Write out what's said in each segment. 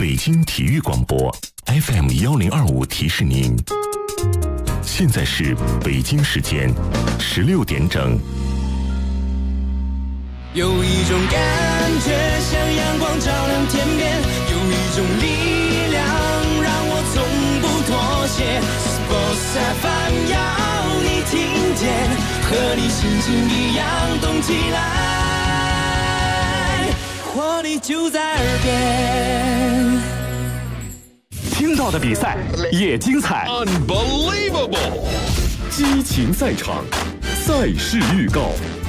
北京体育广播 FM1025提示您，现在是北京时间16点整。 有一种感觉像阳光照亮天边，有一种力量让我从不妥协。Sports FM 要你听见，和你心情一样动起来，活力就在耳边。 听到的比赛也精彩 ，Unbelievable！ 激情赛场，赛事预告。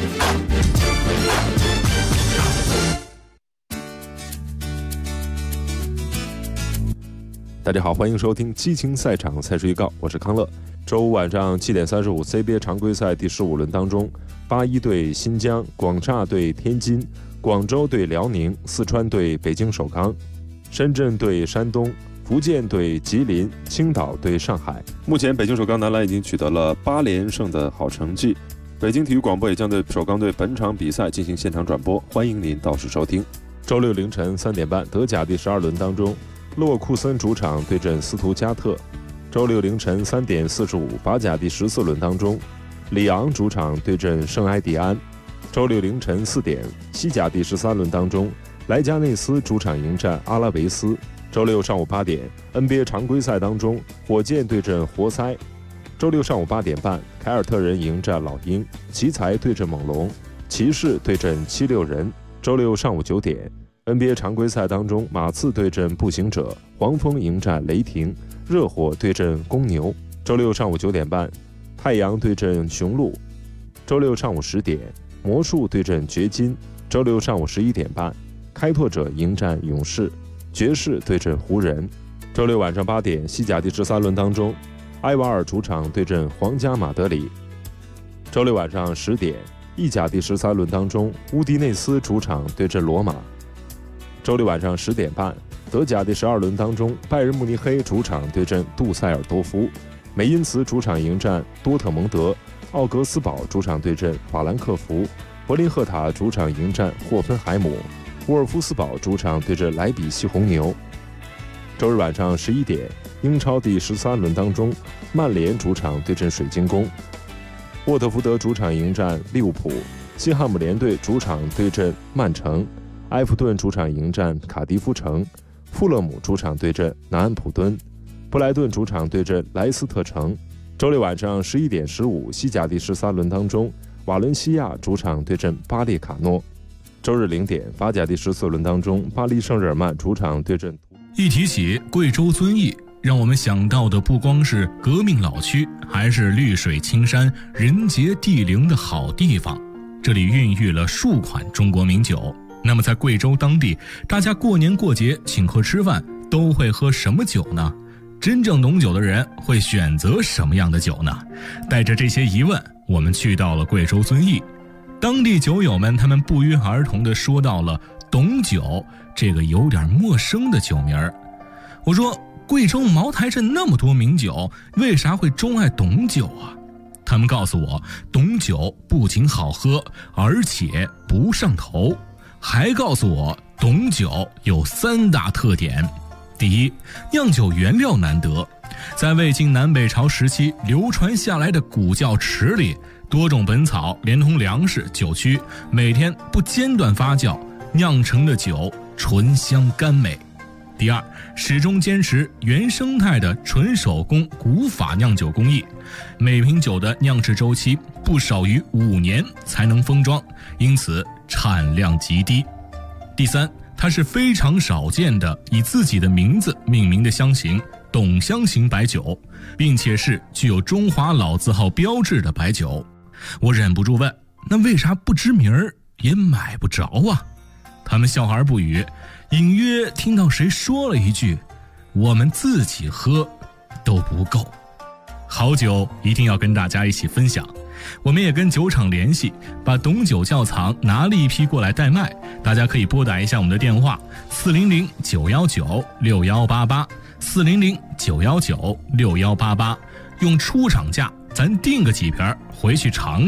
大家好，欢迎收听激情赛场赛事预告，我是康乐。周五晚上7点35 CBA 常规赛第15轮当中，81对新疆，广厦对天津，广州对辽宁，四川对北京首钢，深圳对山东，福建对吉林，青岛对上海。目前北京首钢男篮已经取得了8连胜的好成绩。北京体育广播也将对首钢队本场比赛进行现场转播，欢迎您到时收听。周六凌晨3点半，德甲第12轮当中，勒沃库森主场对阵斯图加特。周六凌晨3点45，法甲第14轮当中，里昂主场对阵圣埃蒂安。周六凌晨4点，西甲第13轮当中，莱加内斯主场迎战阿拉维斯。周六上午8点 ，NBA 常规赛当中，火箭对阵活塞。周六上午8点半，凯尔特人迎战老鹰，奇才对阵猛龙，骑士对阵76人。周六上午9点 ，NBA 常规赛当中，马刺对阵步行者，黄蜂迎战雷霆，热火对阵公牛。周六上午9点半，太阳对阵雄鹿。周六上午10点，魔术对阵掘金。周六上午11点半，开拓者迎战勇士，爵士对阵湖人。周六晚上8点，西甲第13轮当中，埃瓦尔主场对阵皇家马德里。周六晚上10点，意甲第13轮当中，乌迪内斯主场对阵罗马。周六晚上10点半，德甲第12轮当中，拜仁慕尼黑主场对阵杜塞尔多夫，梅因茨主场迎战多特蒙德，奥格斯堡主场对阵法兰克福，柏林赫塔主场迎战霍芬海姆，沃尔夫斯堡主场对阵莱比锡红牛。周日晚上11点，英超第13轮当中，曼联主场对阵水晶宫，沃特福德主场迎战利物浦，西汉姆联队主场对阵曼城，埃弗顿主场迎战卡迪夫城，富勒姆主场对阵南安普敦，布莱顿主场对阵莱斯特城。周六晚上11点15，西甲第13轮当中，瓦伦西亚主场对阵巴列卡诺。周日0点，法甲第14轮当中，巴黎圣日耳曼主场对阵。 一提起贵州遵义，让我们想到的不光是革命老区，还是绿水青山、人杰地灵的好地方。这里孕育了数款中国名酒。那么在贵州当地，大家过年过节请客吃饭都会喝什么酒呢？真正懂酒的人会选择什么样的酒呢？带着这些疑问，我们去到了贵州遵义。当地酒友们他们不约而同地说到了董酒这个有点陌生的酒名儿。我说，贵州茅台镇那么多名酒，为啥会钟爱董酒啊？他们告诉我，董酒不仅好喝，而且不上头，还告诉我董酒有3大特点。第一，酿酒原料难得，在魏晋南北朝时期流传下来的古窖池里，多种本草连同粮食、酒曲，每天不间断发酵，酿成的酒醇香甘美。第二，始终坚持原生态的纯手工古法酿酒工艺，每瓶酒的酿制周期不少于5年才能封装，因此产量极低。第三，它是非常少见的以自己的名字命名的香型董香型白酒，并且是具有中华老字号标志的白酒。我忍不住问，那为啥不知名儿也买不着啊？他们笑而不语，隐约听到谁说了一句，我们自己喝都不够。好酒一定要跟大家一起分享，我们也跟酒厂联系，把董酒窖藏拿了一批过来代卖，大家可以拨打一下我们的电话400-919-6188 400-919-6188，用出厂价咱订个几瓶回去尝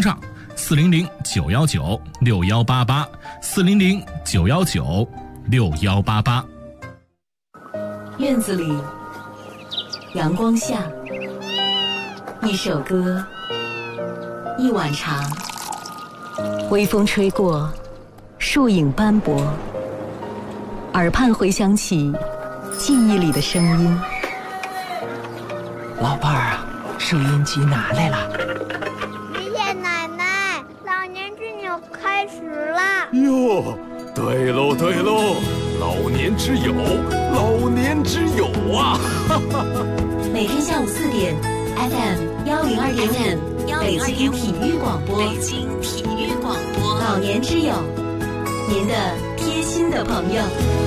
尝。400-919-6188 400-919-6188。 院子里，阳光下，一首歌，一碗茶，微风吹过，树影斑驳，耳畔回响起记忆里的声音。 老伴儿啊，收音机拿来了。 爷爷奶奶，老年之友开始啦！ 哟，对喽对喽，老年之友，老年之友啊！ 每天下午4点 ，FM 102.5，北京体育广播，北京体育广播，老年之友，您的贴心的朋友。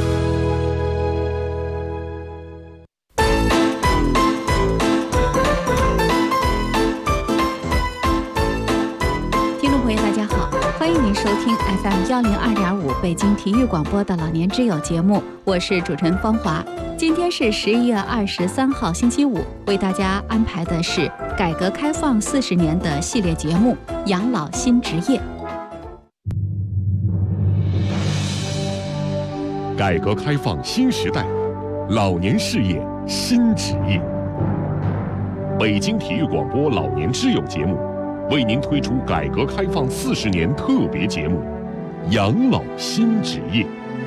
欢迎您收听 FM 102.5北京体育广播的老年之友节目，我是主持人方华。今天是11月23号星期五，为大家安排的是改革开放40年的系列节目《养老新职业》。 改革开放新时代，老年事业新职业。北京体育广播老年之友节目为您推出改革开放40年特别节目《养老新职业》。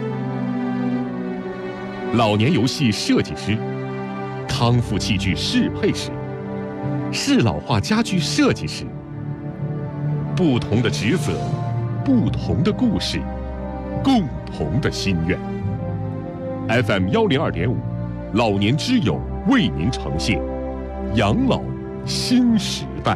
老年游戏设计师、康复器具适配师、适老化家具设计师，不同的职责，不同的故事，共同的心愿。FM 102.5，老年之友为您呈现《养老新时代》。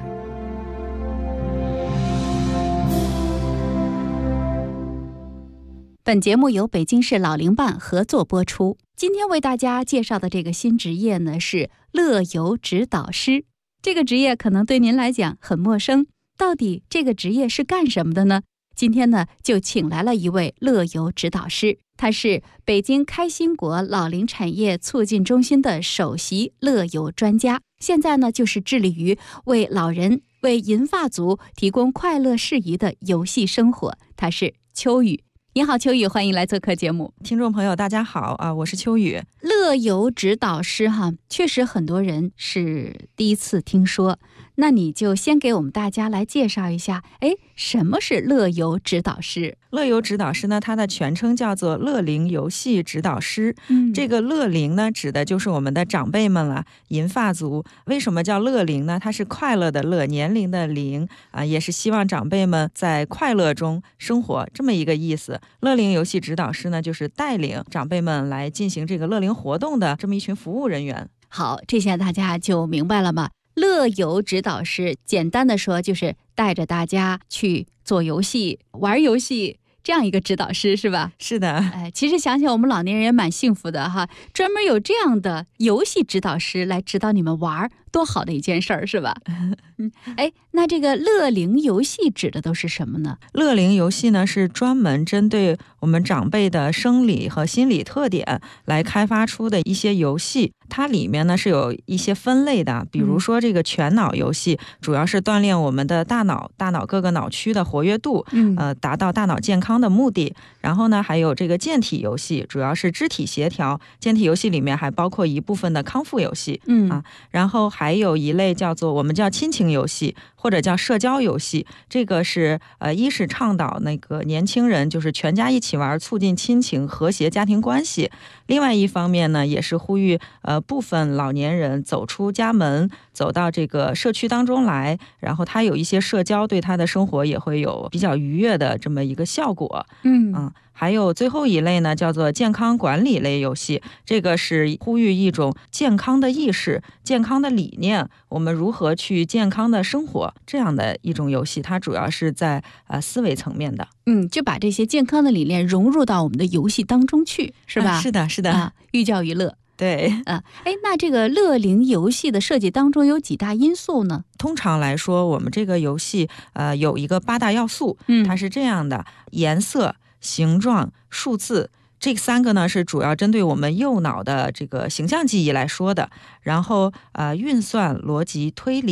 本节目由北京市老龄办合作播出。今天为大家介绍的这个新职业呢，是乐游指导师。这个职业可能对您来讲很陌生，到底这个职业是干什么的呢？今天呢，就请来了一位乐游指导师，他是北京开心国老龄产业促进中心的首席乐游专家，现在呢，就是致力于为老人、为银发族提供快乐适宜的游戏生活。他是秋雨。你好，秋雨，欢迎来做客节目。 听众朋友大家好啊，我是秋雨。 乐游指导师哈，确实很多人是第一次听说，那你就先给我们大家来介绍一下，什么是乐游指导师？ 乐游指导师呢，它的全称叫做乐龄游戏指导师。这个乐龄呢，指的就是我们的长辈们了，银发族。为什么叫乐龄呢？它是快乐的乐，年龄的龄啊，也是希望长辈们在快乐中生活这么一个意思。乐龄游戏指导师呢，就是带领长辈们来进行这个乐龄活动的这么一群服务人员。 好，这下大家就明白了吗？乐游指导师简单的说就是带着大家去做游戏、玩游戏，这样一个指导师是吧？ 是的。 其实想想我们老年人也蛮幸福的哈，专门有这样的游戏指导师来指导你们玩，多好的一件事儿是吧？那这个乐龄游戏指的都是什么呢？ 乐龄游戏呢，是专门针对我们长辈的生理和心理特点来开发出的一些游戏。它里面呢是有一些分类的，比如说这个全脑游戏，主要是锻炼我们的大脑各个脑区的活跃度，达到大脑健康的目的。然后呢，还有这个健体游戏，主要是肢体协调。健体游戏里面还包括一部分的康复游戏，然后还有一类叫做我们叫亲情游戏，或者叫社交游戏。这个是一是倡导那个年轻人就是全家一起玩，促进亲情和谐家庭关系。另外一方面呢，也是呼吁部分老年人走出家门，走到这个社区当中来，然后他有一些社交，对他的生活也会有比较愉悦的这么一个效果。还有最后一类呢，叫做健康管理类游戏，这个是呼吁一种健康的意识、健康的理念，我们如何去健康的生活，这样的一种游戏。它主要是在思维层面的。 就把这些健康的理念融入到我们的游戏当中去，是吧？ 是的，是的， 寓教于乐。 对， 那这个乐龄游戏的设计当中有几大因素呢？ 通常来说，我们这个游戏有一个8大要素，它是这样的：颜色、形状、数字。这3个呢是主要针对我们右脑的这个形象记忆来说的。然后运算、逻辑、推理。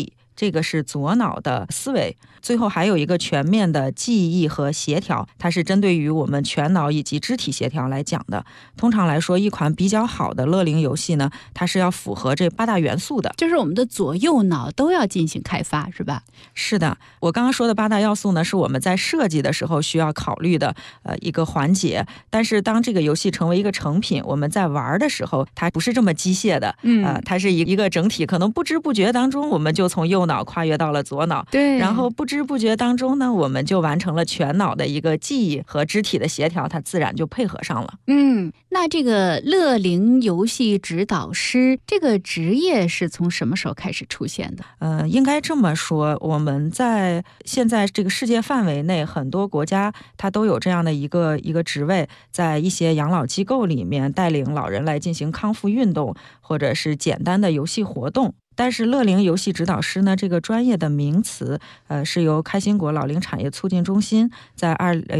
这个是左脑的思维。最后还有一个全面的记忆和协调，它是针对于我们全脑以及肢体协调来讲的。通常来说，一款比较好的乐龄游戏呢，它是要符合这8大元素的， 就是我们的左右脑都要进行开发，是吧？ 是的，我刚刚说的8大要素呢，是我们在设计的时候需要考虑的一个环节。但是当这个游戏成为一个成品，我们在玩的时候，它不是这么机械的，它是一个整体，可能不知不觉当中，我们就从右脑跨越到了左脑， 对， 然后不知不觉当中呢，我们就完成了全脑的一个记忆和肢体的协调，它自然就配合上了。 那这个乐龄游戏指导师这个职业是从什么时候开始出现的？ 应该这么说，我们在现在这个世界范围内，很多国家它都有这样的一个职位，在一些养老机构里面带领老人来进行康复运动，或者是简单的游戏活动。但是乐龄游戏指导师呢，这个专业的名词，是由开心国老龄产业促进中心在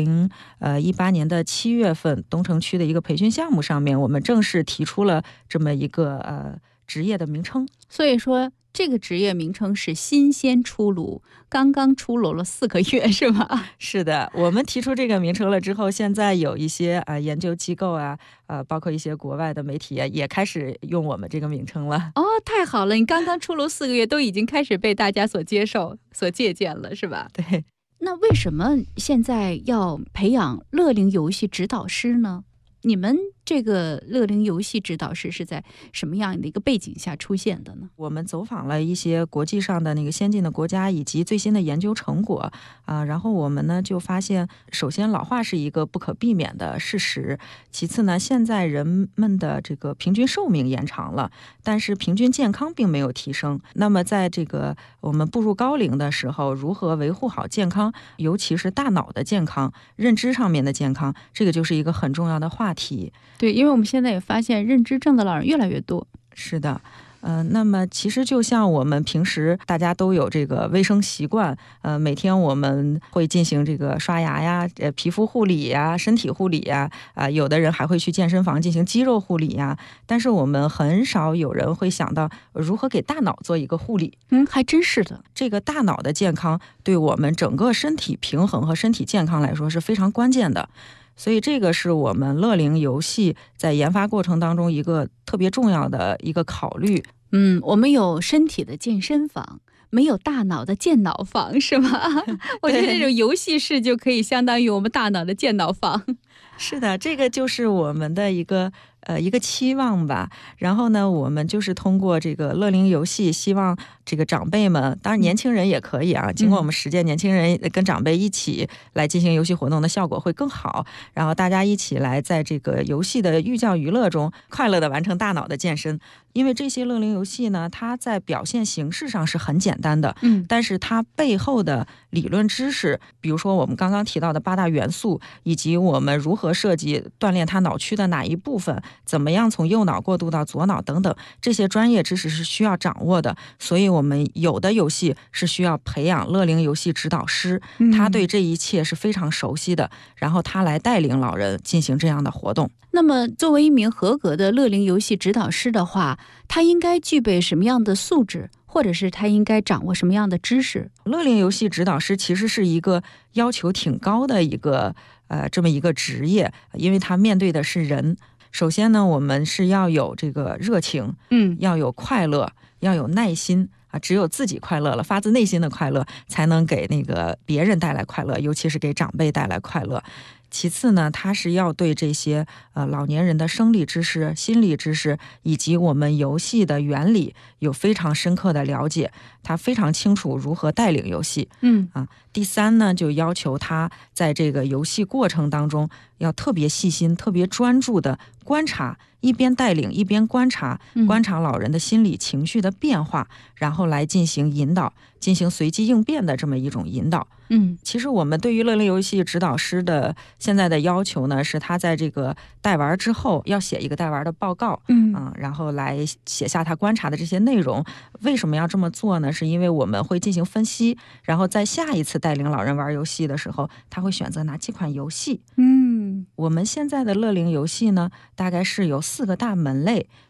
2018年的7月份东城区的一个培训项目上面，我们正式提出了这么一个职业的名称。 所以说这个职业名称是新鲜出炉，刚刚出炉了4个月，是吗？ 是的，我们提出这个名称了之后，现在有一些研究机构包括一些国外的媒体也开始用我们这个名称了。 太好了，你刚刚出炉4个月，都已经开始被大家所接受、所借鉴了，是吧？ 对。 那为什么现在要培养乐龄游戏指导师呢？你们这个乐龄游戏指导师是在什么样的一个背景下出现的呢？ 我们走访了一些国际上的那个先进的国家以及最新的研究成果然后我们呢就发现，首先老化是一个不可避免的事实，其次呢，现在人们的这个平均寿命延长了，但是平均健康并没有提升。那么在这个我们步入高龄的时候，如何维护好健康，尤其是大脑的健康、认知上面的健康，这个就是一个很重要的话题。 对，因为我们现在也发现认知症的老人越来越多。 是的。那么其实就像我们平时大家都有这个卫生习惯，每天我们会进行这个刷牙呀、皮肤护理呀、身体护理呀，有的人还会去健身房进行肌肉护理呀，但是我们很少有人会想到如何给大脑做一个护理。 还真是的， 这个大脑的健康对我们整个身体平衡和身体健康来说是非常关键的。所以这个是我们乐龄游戏在研发过程当中一个特别重要的一个考虑。 我们有身体的健身房，没有大脑的健脑房，是吗？我觉得这种游戏室就可以相当于我们大脑的健脑房。 是的，这个就是我们的一个期望吧。然后呢，我们就是通过这个乐龄游戏，希望这个长辈们，当然年轻人也可以经过我们实践，年轻人跟长辈一起来进行游戏活动的效果会更好。然后大家一起来在这个游戏的寓教于乐中，快乐的完成大脑的健身。因为这些乐龄游戏呢，它在表现形式上是很简单的，但是它背后的理论知识，比如说我们刚刚提到的8大元素，以及我们如何设计锻炼它脑区的哪一部分，怎么样从右脑过渡到左脑等等，这些专业知识是需要掌握的。所以我们有的游戏是需要培养乐龄游戏指导师，他对这一切是非常熟悉的，然后他来带领老人进行这样的活动。 那么作为一名合格的乐龄游戏指导师的话，他应该具备什么样的素质，或者是他应该掌握什么样的知识？ 乐龄游戏指导师其实是一个要求挺高的一个这么一个职业，因为他面对的是人。首先呢，我们是要有这个热情，要有快乐，要有耐心只有自己快乐了，发自内心的快乐，才能给那个别人带来快乐，尤其是给长辈带来快乐。其次呢，他是要对这些老年人的生理知识、心理知识以及我们游戏的原理有非常深刻的了解，他非常清楚如何带领游戏。第三呢，就要求他在这个游戏过程当中要特别细心、特别专注的观察，一边带领一边观察老人的心理情绪的变化，然后来进行引导，进行随机应变的这么一种引导。其实我们对于乐龄游戏指导师的现在的要求呢，是他在这个带玩之后要写一个带玩的报告，然后来写下他观察的这些内容。为什么要这么做呢？是因为我们会进行分析，然后在下一次带领老人玩游戏的时候，他会选择哪几款游戏。我们现在的乐龄游戏呢，大概是有4个大门类，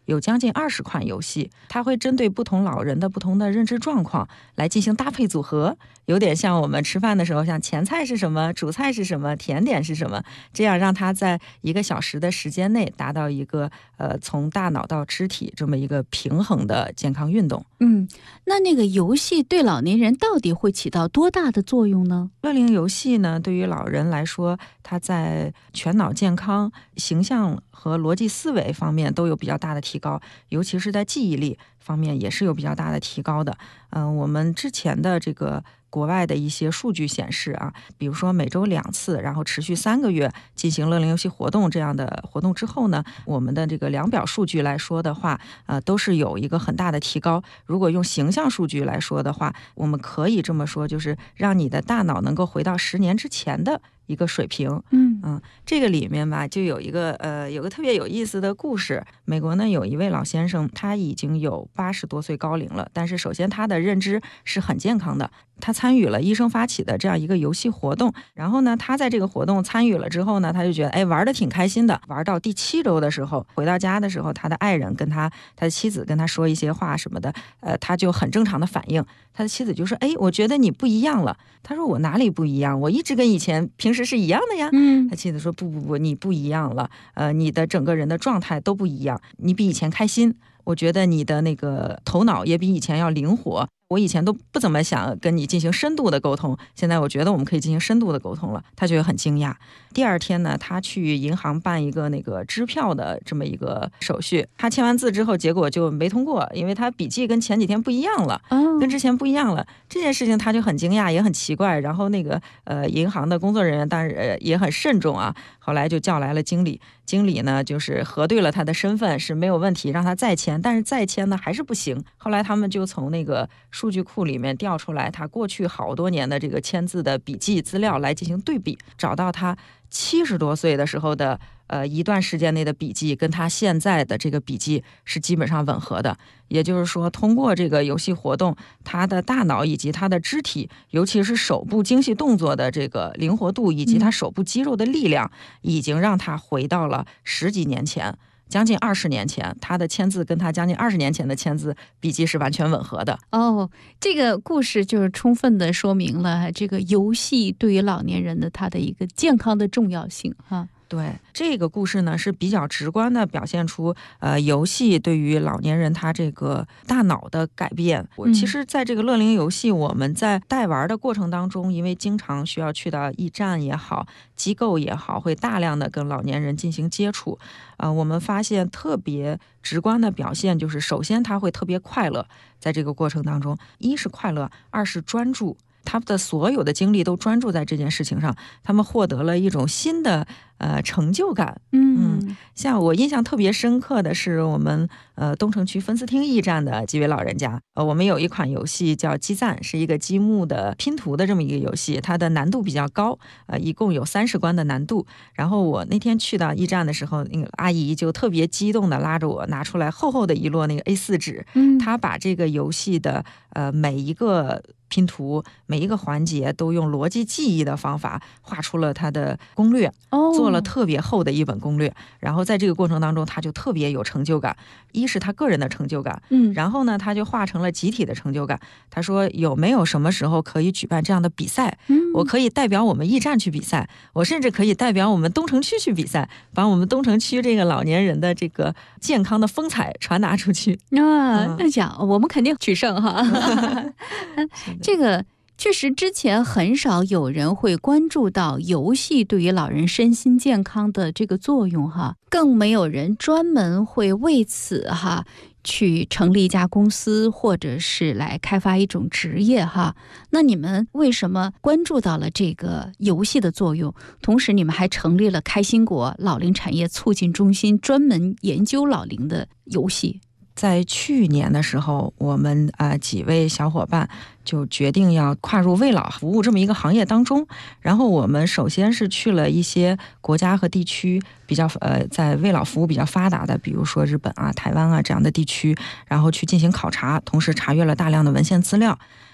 有将近20款游戏，它会针对不同老人的不同的认知状况来进行搭配组合，有点像我们吃饭的时候，像前菜是什么，主菜是什么，甜点是什么，这样让它在1个小时的时间内达到一个从大脑到肢体这么一个平衡的健康运动。 那个游戏对老年人到底会起到多大的作用呢？ 乐龄游戏呢，对于老人来说，它在全脑健康、形象和逻辑思维方面都有比较大的提高，尤其是在记忆力方面也是有比较大的提高的。我们之前的这个国外的一些数据显示啊，比如说每周2次，然后持续3个月进行乐龄游戏活动这样的活动之后呢，我们的这个量表数据来说的话，都是有一个很大的提高。如果用形象数据来说的话，我们可以这么说，就是让你的大脑能够回到10年之前的一个水平。这个里面吧，就有一个特别有意思的故事。美国呢有一位老先生，他已经有80多岁高龄了，但是首先他的认知是很健康的。他参与了医生发起的这样一个游戏活动，然后呢，他在这个活动参与了之后呢，他就觉得玩得挺开心的。玩到第7周的时候，回到家的时候，他的爱人跟他的妻子跟他说一些话什么的，他就很正常的反应。他的妻子就说：“我觉得你不一样了。”他说：“我哪里不一样？我一直跟以前平时是一样的呀。”他妻子说：“不，你不一样了。你的整个人的状态都不一样，你比以前开心。我觉得你的那个头脑也比以前要灵活。我以前都不怎么想跟你进行深度的沟通，现在我觉得我们可以进行深度的沟通了。”他觉得很惊讶。第2天呢，他去银行办一个那个支票的这么一个手续，他签完字之后，结果就没通过，因为他笔记跟前几天不一样了，跟之前不一样了。这件事情他就很惊讶，也很奇怪。然后那个银行的工作人员当然也很慎重啊，后来就叫来了经理。经理呢就是核对了他的身份是没有问题，让他再签，但是再签呢还是不行。后来他们就从那个数据库里面调出来他过去好多年的这个签字的笔记资料来进行对比，找到他70多岁的时候的一段时间内的笔记跟他现在的这个笔记是基本上吻合的。也就是说，通过这个游戏活动，他的大脑以及他的肢体，尤其是手部精细动作的这个灵活度以及他手部肌肉的力量，已经让他回到了10几年前，将近20年前，他的签字跟他将近20年前的签字笔记是完全吻合的。 这个故事就是充分的说明了这个游戏对于老年人的他的一个健康的重要性哈。 对，这个故事呢是比较直观的表现出游戏对于老年人他这个大脑的改变。其实在这个乐龄游戏我们在带玩的过程当中，因为经常需要去到驿站也好，机构也好，会大量的跟老年人进行接触。我们发现特别直观的表现就是，首先他会特别快乐，在这个过程当中，一是快乐，二是专注。他们的所有的精力都专注在这件事情上，他们获得了一种新的成就感。像我印象特别深刻的是我们东城区分司厅驿站的几位老人家，我们有一款游戏叫积赞，是一个积木的拼图的这么一个游戏，它的难度比较高，一共有30关的难度。然后我那天去到驿站的时候，那个阿姨就特别激动的拉着我拿出来厚厚的一摞那个 A4 纸，她把这个游戏的每一个拼图每一个环节都用逻辑记忆的方法画出了它的攻略，做了特别厚的一本攻略。然后在这个过程当中他就特别有成就感，一是他个人的成就感，然后呢他就化成了集体的成就感。他说有没有什么时候可以举办这样的比赛，我可以代表我们驿站去比赛，我甚至可以代表我们东城区去比赛，把我们东城区这个老年人的这个健康的风采传达出去。 那讲我们肯定取胜哈。这个确实之前很少有人会关注到游戏对于老人身心健康的这个作用哈，更没有人专门会为此哈去成立一家公司，或者是来开发一种职业哈。那你们为什么关注到了这个游戏的作用？同时你们还成立了开心国老龄产业促进中心，专门研究老龄的游戏。 在去年的时候，我们几位小伙伴就决定要跨入为老服务这么一个行业当中。然后我们首先是去了一些国家和地区比较在为老服务比较发达的，比如说日本啊、台湾啊这样的地区，然后去进行考察，同时查阅了大量的文献资料。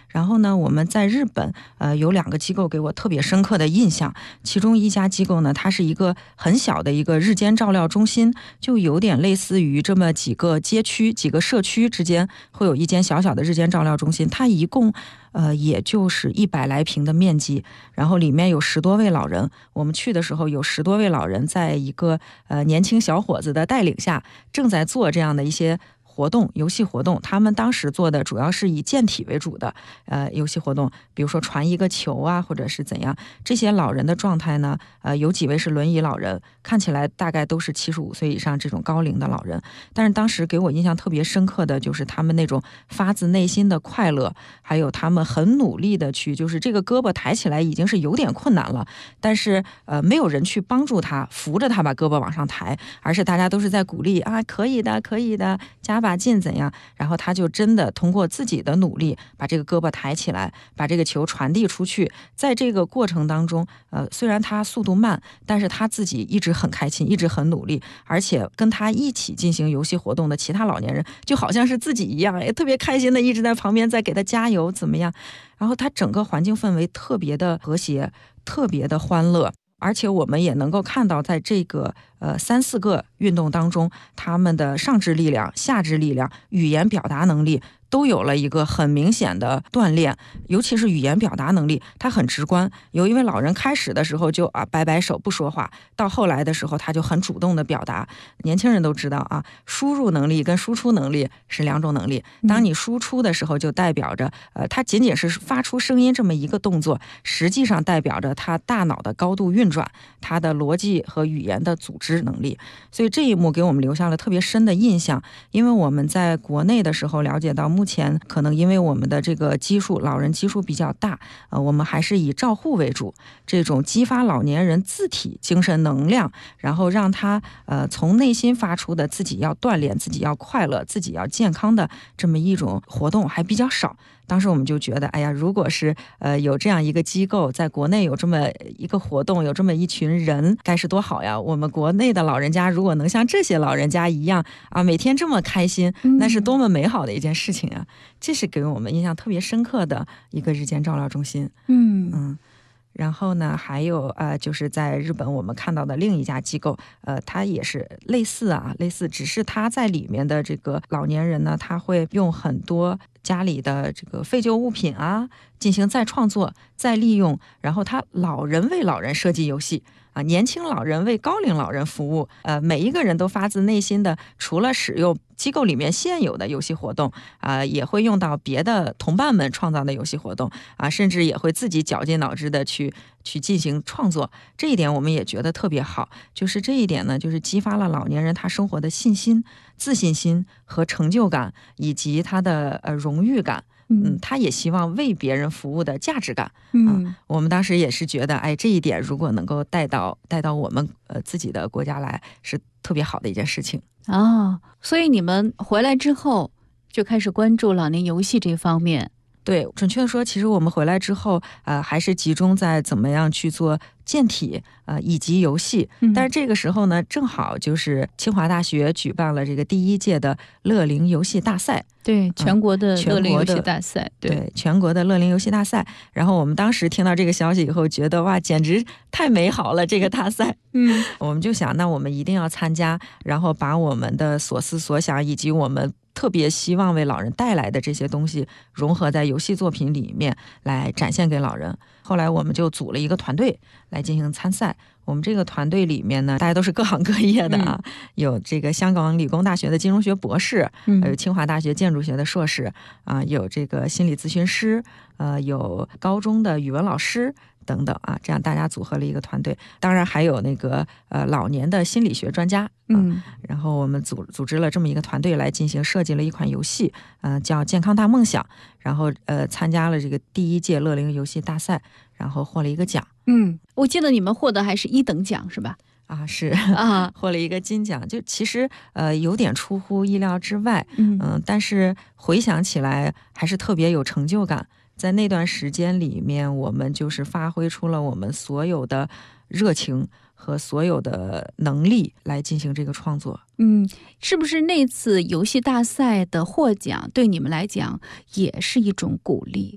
然后呢，我们在日本有2个机构给我特别深刻的印象，其中一家机构呢，它是一个很小的一个日间照料中心，就有点类似于这么几个街区、几个社区之间会有一间小小的日间照料中心，它一共也就是100来平的面积，然后里面有10多位老人。我们去的时候有10多位老人在一个年轻小伙子的带领下，正在做这样的一些活动、游戏活动。他们当时做的主要是以健体为主的游戏活动，比如说传一个球啊，或者是怎样。这些老人的状态呢，有几位是轮椅老人，看起来大概都是75岁以上这种高龄的老人。但是当时给我印象特别深刻的就是他们那种发自内心的快乐，还有他们很努力的去，就是这个胳膊抬起来已经是有点困难了，但是没有人去帮助他，扶着他把胳膊往上抬，而是大家都是在鼓励啊，可以的，可以的，加把劲怎样。然后他就真的通过自己的努力把这个胳膊抬起来，把这个球传递出去。在这个过程当中虽然他速度慢，但是他自己一直很开心，一直很努力，而且跟他一起进行游戏活动的其他老年人就好像是自己一样，也特别开心的一直在旁边在给他加油怎么样。然后他整个环境氛围特别的和谐，特别的欢乐。而且我们也能够看到，在这个3、4个运动当中，他们的上肢力量、下肢力量、语言表达能力都有了一个很明显的锻炼，尤其是语言表达能力，它很直观。有一位老人开始的时候就摆摆手不说话，到后来的时候他就很主动的表达。年轻人都知道啊，输入能力跟输出能力是2种能力。当你输出的时候，就代表着它仅仅是发出声音这么一个动作，实际上代表着他大脑的高度运转，他的逻辑和语言的组织能力。所以这一幕给我们留下了特别深的印象，因为我们在国内的时候了解到，目前可能因为我们的这个基数，老人基数比较大，我们还是以照护为主，这种激发老年人自体精神能量，然后让他从内心发出的自己要锻炼、自己要快乐、自己要健康的这么一种活动还比较少。当时我们就觉得，哎呀，如果是有这样一个机构，在国内有这么一个活动，有这么一群人，该是多好呀！我们国内的老人家如果能像这些老人家一样啊，每天这么开心，那是多么美好的一件事情啊！这是给我们印象特别深刻的一个日间照料中心。然后呢，还有就是在日本我们看到的另一家机构，它也是类似，只是它在里面的这个老年人呢，他会用很多家里的这个废旧物品啊，进行再创作、再利用，然后他老人为老人设计游戏。年轻老人为高龄老人服务，每一个人都发自内心的，除了使用机构里面现有的游戏活动，也会用到别的同伴们创造的游戏活动，甚至也会自己绞尽脑汁的去进行创作。这一点我们也觉得特别好，就是这一点呢，就是激发了老年人他生活的信心、自信心和成就感，以及他的荣誉感。他也希望为别人服务的价值感。我们当时也是觉得，哎，这一点如果能够带到我们自己的国家来，是特别好的一件事情。 所以你们回来之后就开始关注老年游戏这方面。 对，准确的说，其实我们回来之后，还是集中在怎么样去做健体，以及游戏。但是这个时候呢，正好就是清华大学举办了这个第1届的乐龄游戏大赛。 对，全国的乐龄游戏大赛。 对，全国的乐龄游戏大赛。然后我们当时听到这个消息以后，觉得哇，简直太美好了，这个大赛。我们就想，那我们一定要参加，然后把我们的所思所想以及我们特别希望为老人带来的这些东西融合在游戏作品里面来展现给老人。后来我们就组了一个团队来进行参赛。我们这个团队里面呢，大家都是各行各业的有这个香港理工大学的金融学博士，有清华大学建筑学的硕士，有这个心理咨询师，有高中的语文老师等等这样大家组合了一个团队。当然还有那个老年的心理学专家。然后我们组织了这么一个团队来进行设计了一款游戏，叫健康大梦想。然后参加了这个第1届乐龄游戏大赛，然后获了一个奖。 我记得你们获得还是1等奖是吧？ 是获了一个金奖，就其实有点出乎意料之外。但是回想起来还是特别有成就感。在那段时间里面，我们就是发挥出了我们所有的热情和所有的能力来进行这个创作。 是不是那次游戏大赛的获奖对你们来讲也是一种鼓励？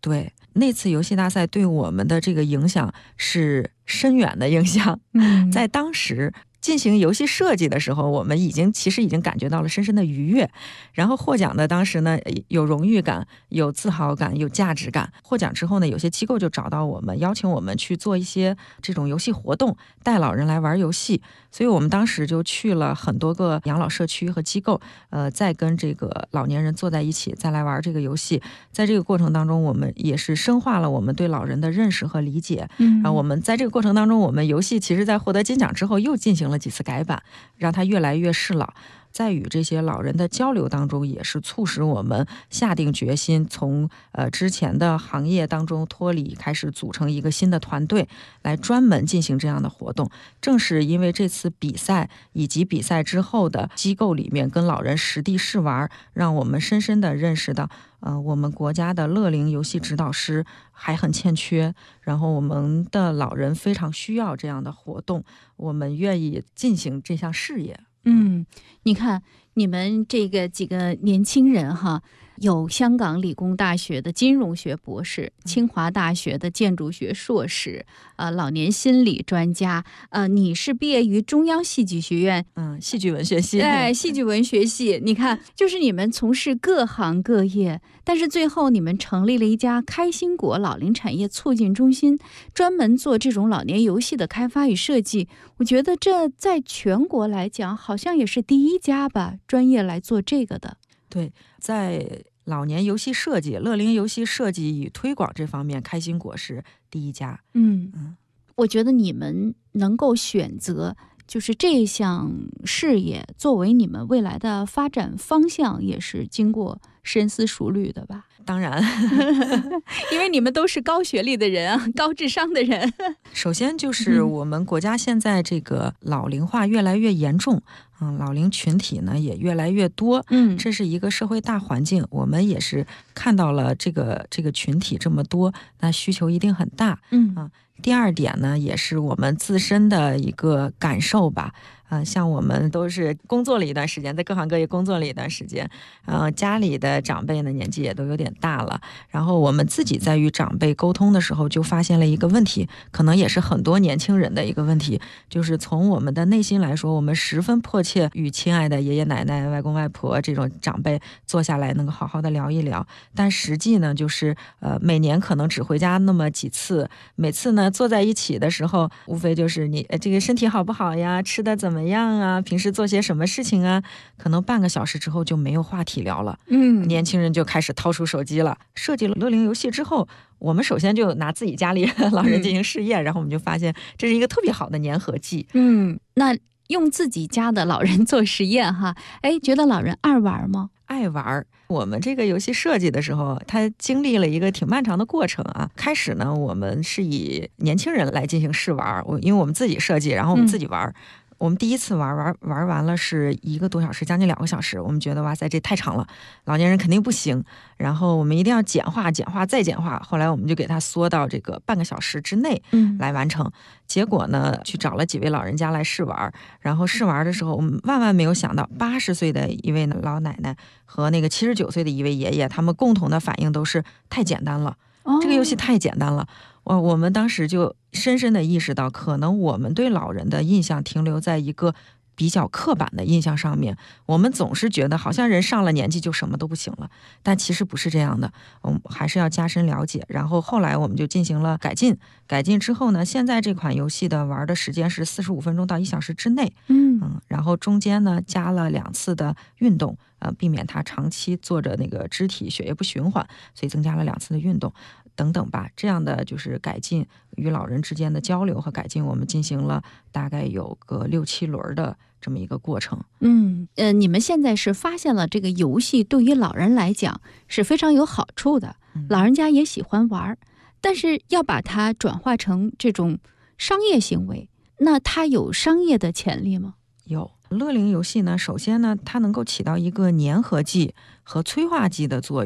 对，那次游戏大赛对我们的这个影响是深远的影响。在当时进行游戏设计的时候，我们其实已经感觉到了深深的愉悦。然后获奖的当时呢，有荣誉感，有自豪感，有价值感。获奖之后呢，有些机构就找到我们，邀请我们去做一些这种游戏活动，带老人来玩游戏。所以我们当时就去了很多个养老社区和机构，再跟这个老年人坐在一起，再来玩这个游戏。在这个过程当中，我们也是深化了我们对老人的认识和理解。我们在这个过程当中，我们游戏其实在获得金奖之后又进行了几次改版，让它越来越适老。在与这些老人的交流当中，也是促使我们下定决心从之前的行业当中脱离，开始组成一个新的团队，来专门进行这样的活动。正是因为这次比赛以及比赛之后的机构里面跟老人实地试玩，让我们深深地认识到我们国家的乐龄游戏指导师还很欠缺，然后我们的老人非常需要这样的活动，我们愿意进行这项事业。 你看你们这个几个年轻人哈，有香港理工大学的金融学博士，清华大学的建筑学硕士，老年心理专家，你是毕业于中央戏剧学院， 戏剧文学系， 戏剧文学系。你看，就是你们从事各行各业，但是最后你们成立了一家开心果老龄产业促进中心，专门做这种老年游戏的开发与设计。我觉得这在全国来讲，好像也是第一家吧，专业来做这个的。 对，在老年游戏设计、乐龄游戏设计与推广这方面，开心果是第一家。 我觉得你们能够选择就是这项事业作为你们未来的发展方向，也是经过深思熟虑的吧？ 当然因为你们都是高学历的人啊，高智商的人。 首先就是我们国家现在这个老龄化越来越严重，老龄群体呢也越来越多，这是一个社会大环境，我们也是看到了这个群体这么多，那需求一定很大。第二点呢，也是我们自身的一个感受吧。像我们都是工作了一段时间，在各行各业工作了一段时间，家里的长辈呢年纪也都有点大了，然后我们自己在与长辈沟通的时候，就发现了一个问题，可能也是很多年轻人的一个问题，就是从我们的内心来说，我们十分迫切与亲爱的爷爷奶奶、外公外婆这种长辈坐下来能够好好的聊一聊，但实际呢，就是每年可能只回家那么几次，每次呢坐在一起的时候，无非就是你这个身体好不好呀，吃的怎么样啊，平时做些什么事情啊，可能半个小时之后就没有话题聊了。年轻人就开始掏出手机了。设计了乐龄游戏之后，我们首先就拿自己家里老人进行试验，然后我们就发现这是一个特别好的粘合剂。 那用自己家的老人做实验哈，觉得老人爱玩吗？ 爱玩。我们这个游戏设计的时候，它经历了一个挺漫长的过程啊。开始呢，我们是以年轻人来进行试玩，因为我们自己设计，然后我们自己玩。我们第一次玩完了是1个多小时，将近2个小时，我们觉得哇塞，这太长了，老年人肯定不行，然后我们一定要简化再简化，后来我们就给它缩到这个半个小时之内来完成。结果呢，去找了几位老人家来试玩，然后试玩的时候，我们万万没有想到，80岁的一位老奶奶和那个79岁的一位爷爷，他们共同的反应都是太简单了，这个游戏太简单了。我们当时就深深的意识到，可能我们对老人的印象停留在一个比较刻板的印象上面，我们总是觉得好像人上了年纪就什么都不行了，但其实不是这样的，我们还是要加深了解。然后后来我们就进行了改进之后呢，现在这款游戏的玩的时间是45分钟到1小时之内，然后中间呢加了2次的运动，避免它长期坐着那个肢体血液不循环，所以增加了2次的运动等等吧。这样的就是改进与老人之间的交流和改进，我们进行了大概有个6、7轮的这么一个过程。 你们现在是发现了这个游戏对于老人来讲是非常有好处的，老人家也喜欢玩，但是要把它转化成这种商业行为，那它有商业的潜力吗？ 有。乐龄游戏呢，首先呢，它能够起到一个粘合剂和催化剂的作用。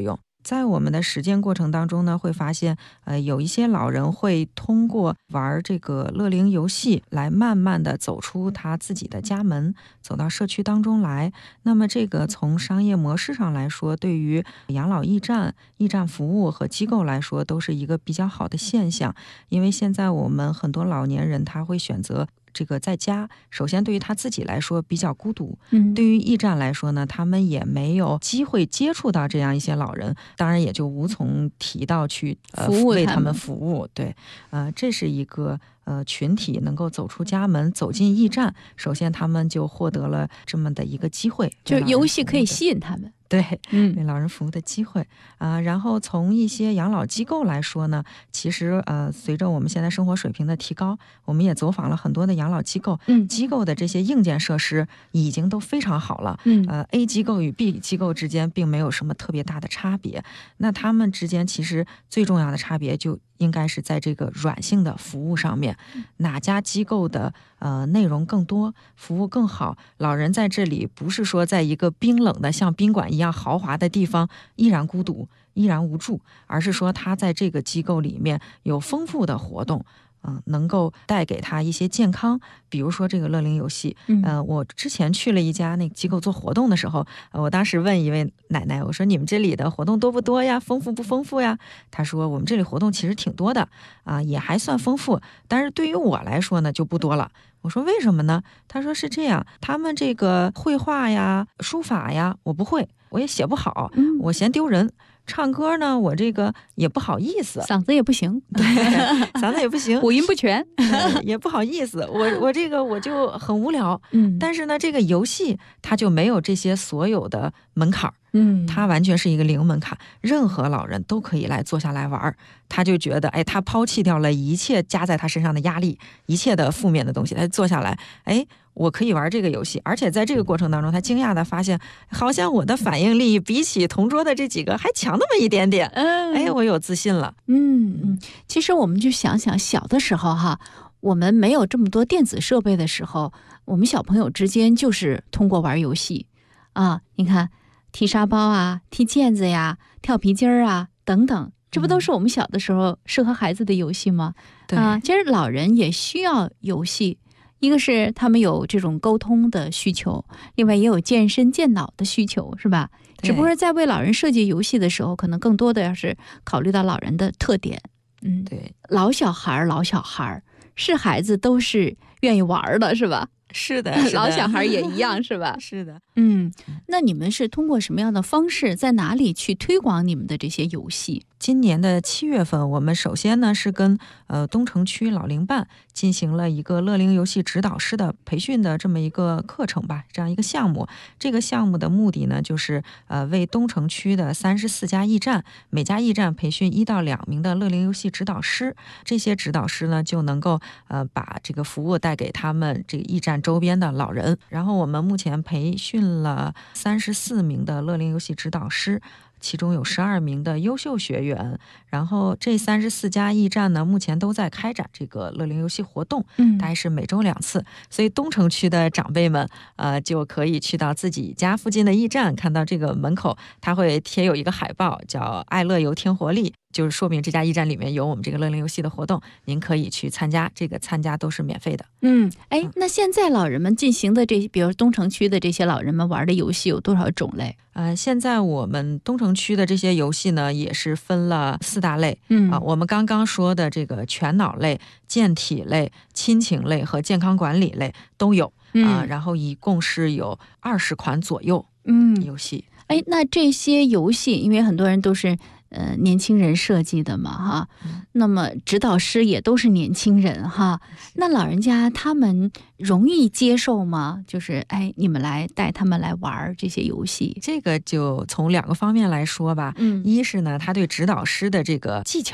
在我们的实践过程当中呢，会发现有一些老人会通过玩这个乐龄游戏来慢慢的走出他自己的家门，走到社区当中来。那么这个从商业模式上来说，对于养老驿站、驿站服务和机构来说都是一个比较好的现象。因为现在我们很多老年人他会选择这个在家，首先对于他自己来说比较孤独，对于驿站来说呢，他们也没有机会接触到这样一些老人，当然也就无从提到去为他们服务。对，这是一个群体能够走出家门走进驿站，首先他们就获得了这么的一个机会， 就游戏可以吸引他们。 对，为老人服务的机会然后从一些养老机构来说呢，其实随着我们现在生活水平的提高，我们也走访了很多的养老机构，机构的这些硬件设施已经都非常好了，A 机构与 B 机构之间并没有什么特别大的差别，那他们之间其实最重要的差别就应该是在这个软性的服务上面，哪家机构的内容更多，服务更好，老人在这里不是说在一个冰冷的像宾馆一样豪华的地方依然孤独依然无助，而是说他在这个机构里面有丰富的活动，能够带给他一些健康，比如说这个乐龄游戏。我之前去了一家那个机构做活动的时候，我当时问一位奶奶，我说你们这里的活动多不多呀，丰富不丰富呀？她说我们这里活动其实挺多的也还算丰富，但是对于我来说呢就不多了。我说为什么呢？她说是这样，他们这个绘画呀书法呀我不会，我也写不好，我嫌丢人，唱歌呢我这个也不好意思， 嗓子也不行， 对，嗓子也不行， 五音不全也不好意思，我这个我就很无聊。但是呢这个游戏它就没有这些所有的门槛，它完全是一个零门槛，任何老人都可以来坐下来玩。他就觉得他抛弃掉了一切加在他身上的压力，一切的负面的东西，他坐下来我可以玩这个游戏，而且在这个过程当中他惊讶的发现，好像我的反应力比起同桌的这几个还强那么一点点。我有自信了。 其实我们就想想小的时候哈，我们没有这么多电子设备的时候，我们小朋友之间就是通过玩游戏你看踢沙包啊，踢毽子呀，跳皮筋儿啊等等，这不都是我们小的时候适合孩子的游戏吗？ 对其实老人也需要游戏，一个是他们有这种沟通的需求，另外也有健身健脑的需求，是吧？只不过在为老人设计游戏的时候，可能更多的要是考虑到老人的特点。 对， 老小孩是孩子都是愿意玩的，是吧？ 是的， 老小孩也一样，是吧？ 是的。 那你们是通过什么样的方式，在哪里去推广你们的这些游戏？ 今年的7月份，我们首先呢是跟东城区老龄办进行了一个乐龄游戏指导师的培训的这么一个课程吧，这样一个项目。这个项目的目的呢，就是为东城区的34家驿站，每家驿站培训1到2名的乐龄游戏指导师。这些指导师呢，就能够把这个服务带给他们这个驿站周边的老人。然后我们目前培训了34名的乐龄游戏指导师，其中有12名的优秀学员。然后这34家驿站呢，目前都在开展这个乐龄游戏活动，大概是每周2次。所以东城区的长辈们就可以去到自己家附近的驿站，看到这个门口它会贴有一个海报，叫爱乐游添活力，就是说明这家驿站里面有我们这个乐龄游戏的活动，您可以去参加，这个参加都是免费的。 那现在老人们进行的比如东城区的这些老人们玩的游戏有多少种类？ 现在我们东城区的这些游戏呢，也是分了4大类。我们刚刚说的这个全脑类、健体类、亲情类和健康管理类都有然后一共是有20款左右游戏。 那这些游戏，因为很多人都是年轻人设计的嘛哈，那么指导师也都是年轻人哈，那老人家他们容易接受吗？就是你们来带他们来玩这些游戏。 这个就从2个方面来说吧。一是呢，他对指导师的这个技巧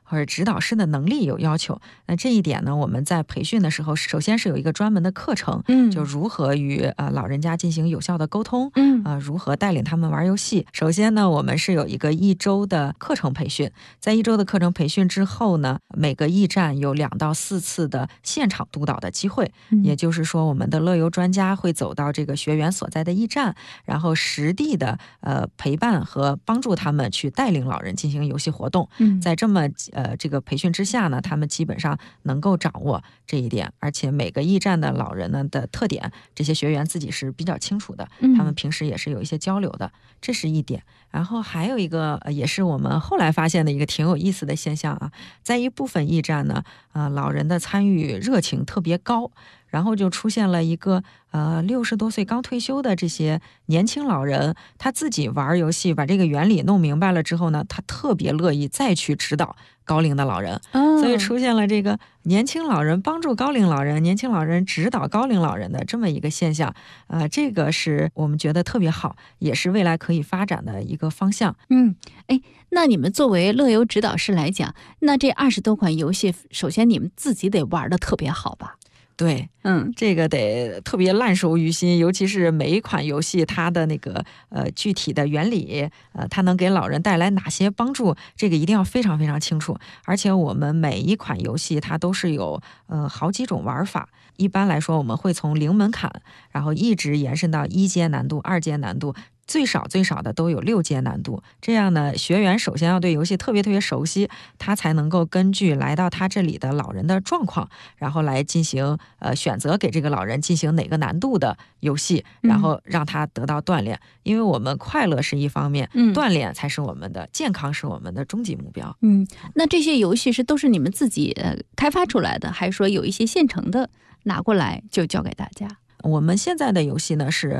或者指导师的能力有要求。那这一点呢，我们在培训的时候，首先是有一个专门的课程，就如何与老人家进行有效的沟通，如何带领他们玩游戏。首先呢，我们是有一个1周的课程培训，在1周的课程培训之后呢，每个驿站有2到4次的现场督导的机会，也就是说，我们的乐游专家会走到这个学员所在的驿站，然后实地的陪伴和帮助他们去带领老人进行游戏活动。在这么这个培训之下呢，他们基本上能够掌握这一点，而且每个驿站的老人呢的特点，这些学员自己是比较清楚的，他们平时也是有一些交流的，这是一点。然后还有一个也是我们后来发现的一个挺有意思的现象啊，在一部分驿站呢，老人的参与热情特别高，然后就出现了一个60多岁刚退休的这些年轻老人，他自己玩游戏把这个原理弄明白了之后呢，他特别乐意再去指导高龄的老人，所以出现了这个年轻老人帮助高龄老人，年轻老人指导高龄老人的这么一个现象。这个是我们觉得特别好，也是未来可以发展的一个方向。 那你们作为乐游指导师来讲，那这20多款游戏，首先你们自己得玩得特别好吧？ 对，这个得特别烂熟于心，尤其是每一款游戏它的那个具体的原理，它能给老人带来哪些帮助，这个一定要非常非常清楚。而且我们每一款游戏它都是有好几种玩法，一般来说我们会从0门槛，然后一直延伸到1阶难度、2阶难度。最少的都有6阶难度，这样呢，学员首先要对游戏特别熟悉，他才能够根据来到他这里的老人的状况，然后来进行选择给这个老人进行哪个难度的游戏，然后让他得到锻炼。因为我们快乐是一方面，锻炼才是我们的，健康是我们的终极目标。 那这些游戏都是你们自己开发出来的，还是说有一些现成的拿过来就教给大家？ 我们现在的游戏呢是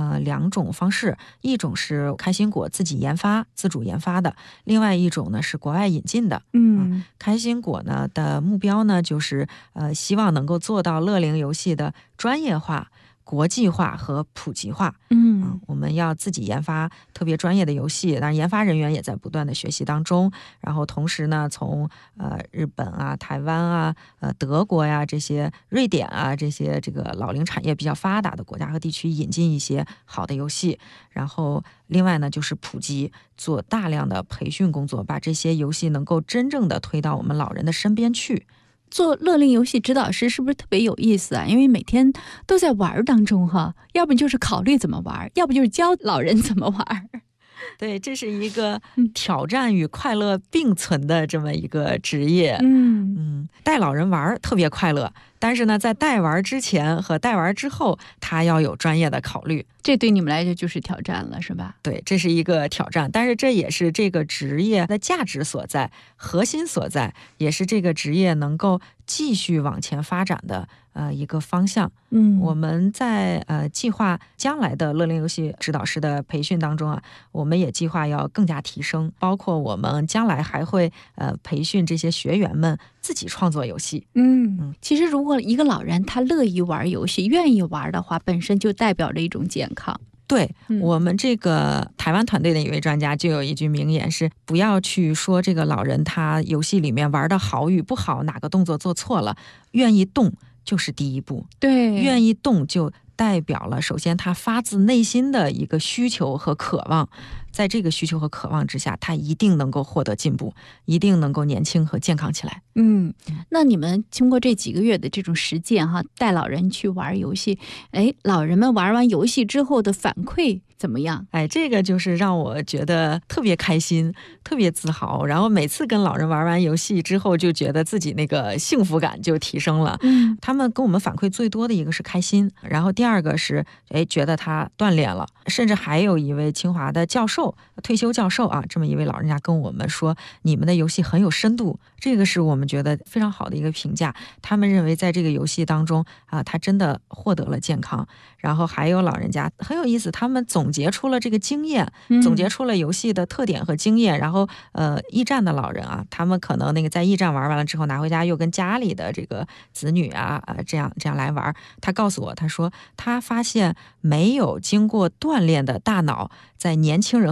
2种方式，一种是开心果自己研发、自主研发的，另外一种呢是国外引进的。开心果呢的目标呢就是希望能够做到乐龄游戏的专业化、国际化和普及化。我们要自己研发特别专业的游戏，当然研发人员也在不断的学习当中。然后同时呢，从日本啊、台湾啊、德国呀、这些瑞典啊这些这个老龄产业比较发达的国家和地区引进一些好的游戏。然后另外呢，就是普及，做大量的培训工作，把这些游戏能够真正的推到我们老人的身边去。 做乐龄游戏指导师是不是特别有意思啊？因为每天都在玩当中哈，要不就是考虑怎么玩，要不就是教老人怎么玩。 对，这是一个挑战与快乐并存的这么一个职业。带老人玩特别快乐，但是呢，在带玩之前和带玩之后，他要有专业的考虑。 这对你们来说就是挑战了，是吧？ 对，这是一个挑战，但是这也是这个职业的价值所在、核心所在，也是这个职业能够继续往前发展的一个方向。我们在计划将来的乐龄游戏指导师的培训当中啊，我们也计划要更加提升，包括我们将来还会培训这些学员们自己创作游戏。 其实如果一个老人他乐意玩游戏、愿意玩的话，本身就代表着一种健康。 对，我们这个台湾团队的一位专家就有一句名言是：不要去说这个老人他游戏里面玩的好与不好，哪个动作做错了，愿意动就是第一步。 对， 愿意动就代表了首先他发自内心的一个需求和渴望，在这个需求和渴望之下，他一定能够获得进步，一定能够年轻和健康起来。 那你们经过这几个月的这种实践哈，带老人去玩游戏，老人们玩完游戏之后的反馈怎么样？ 这个就是让我觉得特别开心、特别自豪。然后每次跟老人玩完游戏之后，就觉得自己那个幸福感就提升了。他们跟我们反馈最多的一个是开心，然后第二个是觉得他锻炼了，甚至还有一位清华的教授、退休教授啊，这么一位老人家跟我们说，你们的游戏很有深度，这个是我们觉得非常好的一个评价。他们认为在这个游戏当中啊，他真的获得了健康。然后还有老人家很有意思，他们总结出了这个经验，总结出了游戏的特点和经验。然后驿站的老人啊，他们可能那个在驿站玩完了之后拿回家，又跟家里的这个子女啊这样来玩。他告诉我，他说他发现没有经过锻炼的大脑在年轻人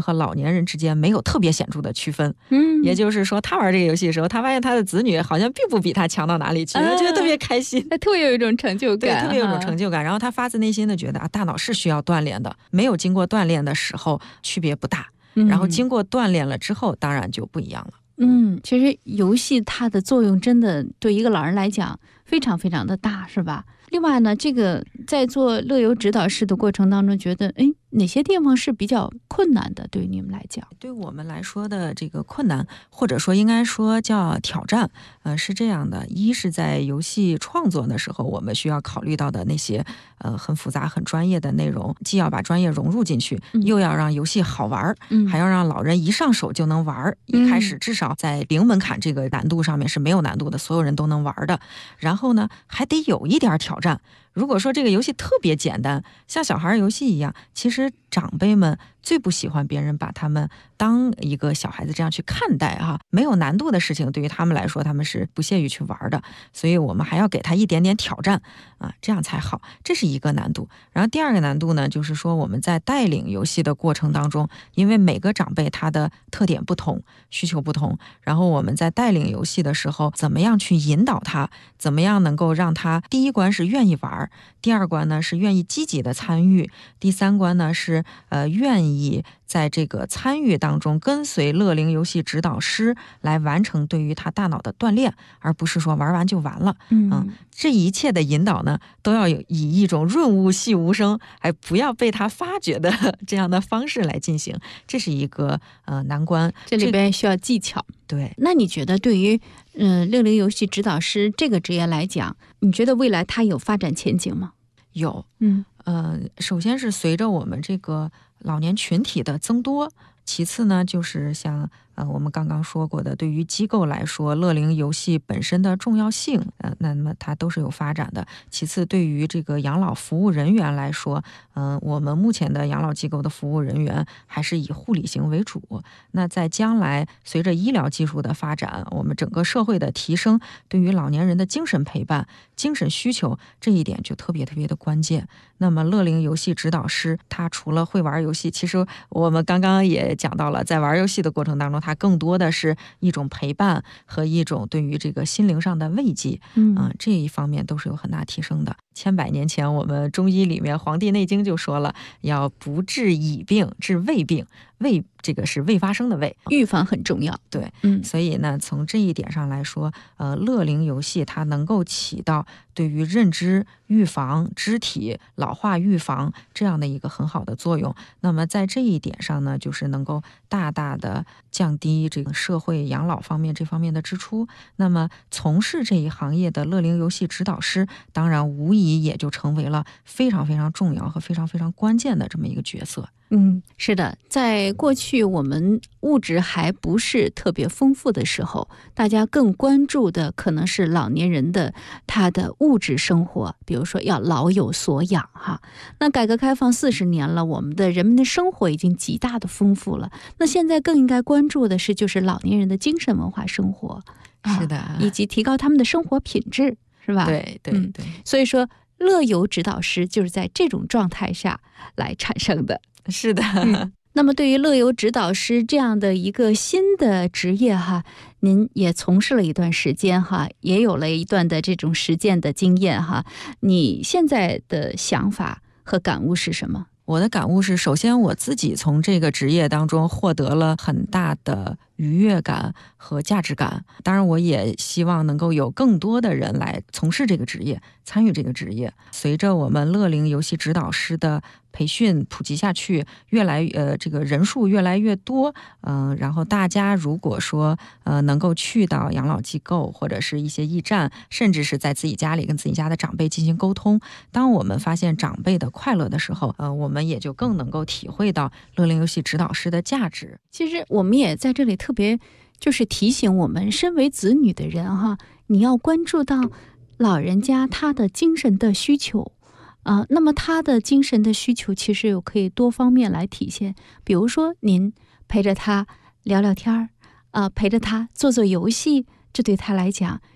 人和老年人之间没有特别显著的区分。也就是说他玩这个游戏的时候，他发现他的子女好像并不比他强到哪里去，觉得特别开心， 特别有一种成就感， 对，特别有一种成就感。然后他发自内心的觉得大脑是需要锻炼的，没有经过锻炼的时候区别不大，然后经过锻炼了之后当然就不一样了。 其实游戏它的作用真的对一个老人来讲非常非常的大，是吧？另外呢，这个在做乐游指导师的过程当中，觉得哪些地方是比较困难的？对于你们来讲， 对我们来说的这个困难，或者说应该说叫挑战，是这样的：一是在游戏创作的时候，我们需要考虑到的那些很复杂、很专业的内容，既要把专业融入进去，又要让游戏好玩，还要让老人一上手就能玩。一开始至少在零门槛这个难度上面是没有难度的，所有人都能玩的。然后呢，还得有一点挑战。如果说这个游戏特别简单，像小孩游戏一样，其实长辈们最不喜欢别人把他们当一个小孩子这样去看待没有难度的事情对于他们来说，他们是不屑于去玩的。所以我们还要给他一点点挑战这样才好，这是一个难度。然后第二个难度呢，就是说我们在带领游戏的过程当中，因为每个长辈他的特点不同，需求不同，然后我们在带领游戏的时候，怎么样去引导他，怎么样能够让他第一关是愿意玩，第二关呢是愿意积极的参与，第三关呢是愿意在这个参与当中跟随乐龄游戏指导师来完成对于他大脑的锻炼，而不是说玩完就完了。这一切的引导呢，都要以一种润物细无声，还不要被他发觉的这样的方式来进行，这是一个难关， 这里边需要技巧。 对， 那你觉得对于乐龄游戏指导师这个职业来讲，你觉得未来它有发展前景吗？ 有，首先是随着我们这个老年群体的增多，其次呢，就是像我们刚刚说过的，对于机构来说，乐龄游戏本身的重要性，那么它都是有发展的。其次，对于这个养老服务人员来说，我们目前的养老机构的服务人员还是以护理型为主。那在将来，随着医疗技术的发展，我们整个社会的提升，对于老年人的精神陪伴、精神需求这一点就特别特别的关键。那么，乐龄游戏指导师他除了会玩游戏，其实我们刚刚也讲到了，在玩游戏的过程当中，它更多的是一种陪伴和一种对于这个心灵上的慰藉，这一方面都是有很大提升的。千百年前，我们中医里面《黄帝内经》就说了，要不治已病，治未病。未这个是未发生的未， 预防很重要。 对，所以呢，从这一点上来说，乐龄游戏它能够起到对于认知预防、肢体老化预防这样的一个很好的作用。那么在这一点上呢，就是能够大大的降低这个社会养老方面这方面的支出。那么从事这一行业的乐龄游戏指导师，当然无疑也就成为了非常非常重要和非常非常关键的这么一个角色。 是的，在过去我们物质还不是特别丰富的时候，大家更关注的可能是老年人的他的物质生活，比如说要老有所养哈。那改革开放40年了，我们的人们的生活已经极大的丰富了，那现在更应该关注的是就是老年人的精神文化生活， 是的， 以及提高他们的生活品质，是吧？ 对。 所以说乐游指导师就是在这种状态下来产生的。 是的， 那么对于乐游指导师这样的一个新的职业哈，您也从事了一段时间哈，也有了一段的这种实践的经验哈，你现在的想法和感悟是什么？ 我的感悟是，首先我自己从这个职业当中获得了很大的愉悦感和价值感，当然我也希望能够有更多的人来从事这个职业，参与这个职业。随着我们乐龄游戏指导师的培训普及下去，这个人数越来越多，然后大家如果说能够去到养老机构或者是一些驿站，甚至是在自己家里跟自己家的长辈进行沟通，当我们发现长辈的快乐的时候，我们也就更能够体会到乐龄游戏指导师的价值。 其实我们也在这里特别就是提醒我们身为子女的人哈，你要关注到老人家他的精神的需求。那么他的精神的需求其实有可以多方面来体现，比如说您陪着他聊聊天陪着他做做游戏，这对他来讲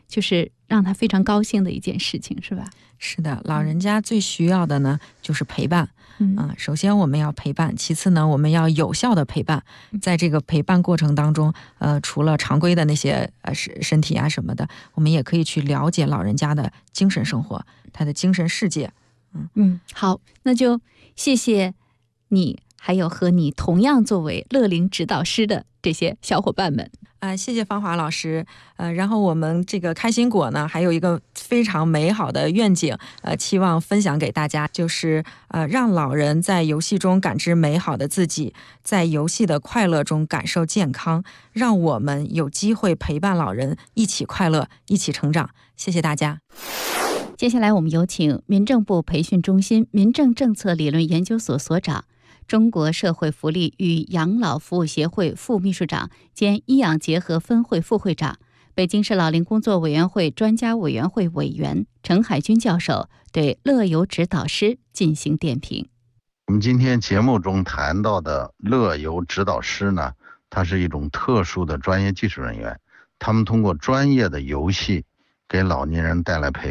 就是让他非常高兴的一件事情，是吧？ 是的，老人家最需要的呢就是陪伴。首先我们要陪伴，其次呢我们要有效的陪伴。在这个陪伴过程当中，除了常规的那些身体啊什么的，我们也可以去了解老人家的精神生活，他的精神世界。 好，那就谢谢你，还有和你同样作为乐龄指导师的这些小伙伴们。 谢谢芳华老师。然后我们这个开心果呢，还有一个非常美好的愿景，期望分享给大家，就是让老人在游戏中感知美好的自己，在游戏的快乐中感受健康，让我们有机会陪伴老人一起快乐，一起成长。谢谢大家。 接下来我们有请民政部培训中心民政政策理论研究所所长、中国社会福利与养老服务协会副秘书长兼医养结合分会副会长、北京市老龄工作委员会专家委员会委员陈海军教授对乐游指导师进行点评。 我们今天节目中谈到的乐游指导师呢，它是一种特殊的专业技术人员，他们通过专业的游戏给老年人带来陪伴。